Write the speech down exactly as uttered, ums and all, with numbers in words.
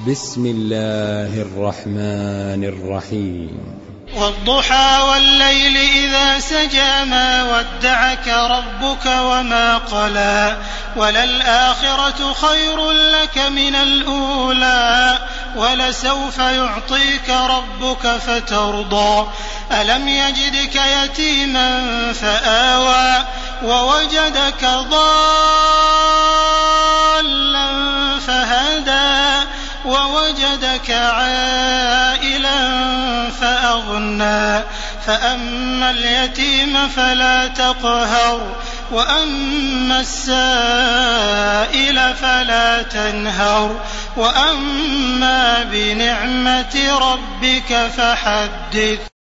بسم الله الرحمن الرحيم والضحى والليل إذا سجى ما ودعك ربك وما قلى وللآخرة خير لك من الأولى ولسوف يعطيك ربك فترضى ألم يجدك يتيما فآوى ووجدك ضالا فهدى ووجدك عائلا فأغنى فأما اليتيم فلا تقهر وأما السائل فلا تنهر وأما بنعمة ربك فحدث.